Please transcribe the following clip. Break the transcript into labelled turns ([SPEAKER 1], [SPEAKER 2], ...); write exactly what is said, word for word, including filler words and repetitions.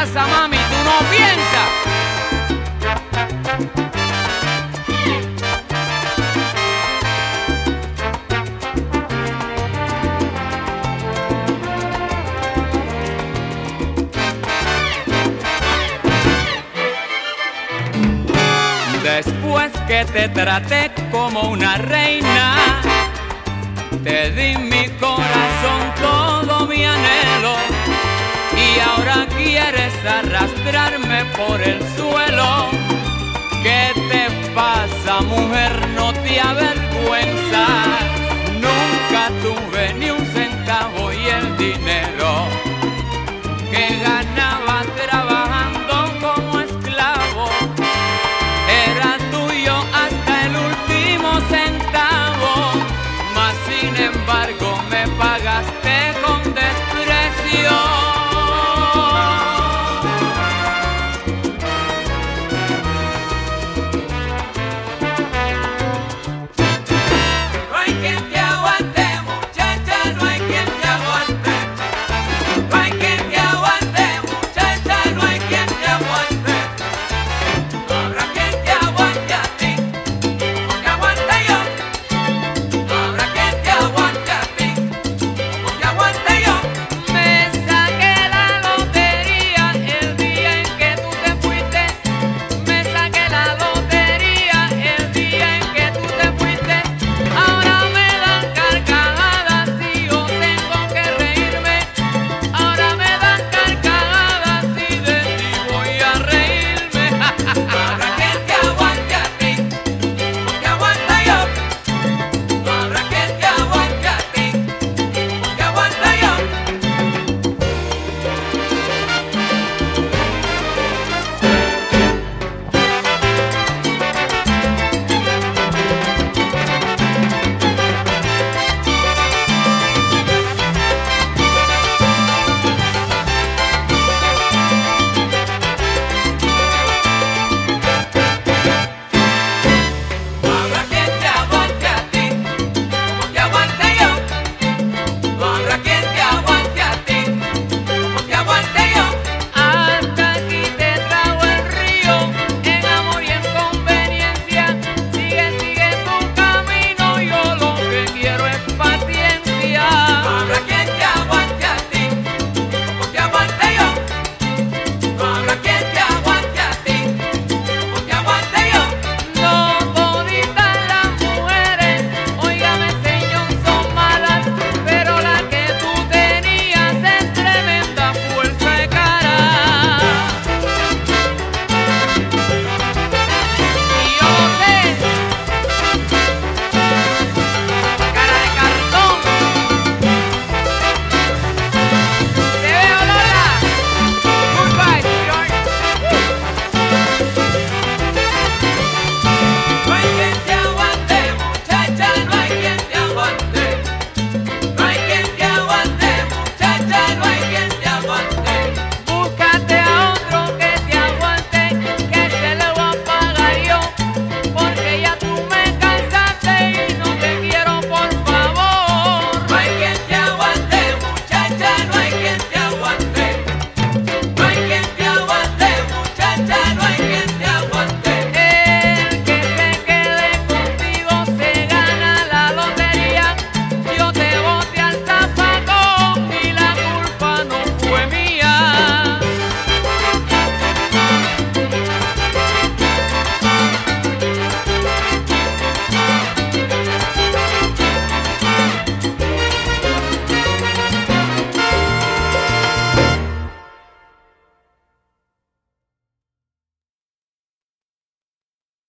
[SPEAKER 1] pasa, mami? ¿Tú no piensas? Después que te traté como una reina, te di mi corazón, todo mi anhelo, y ahora quieres arrastrarme por el suelo. ¿Qué te pasa, mujer? No te avergüenza. Nunca tuve ni un centavo y el dinero que ganaba tra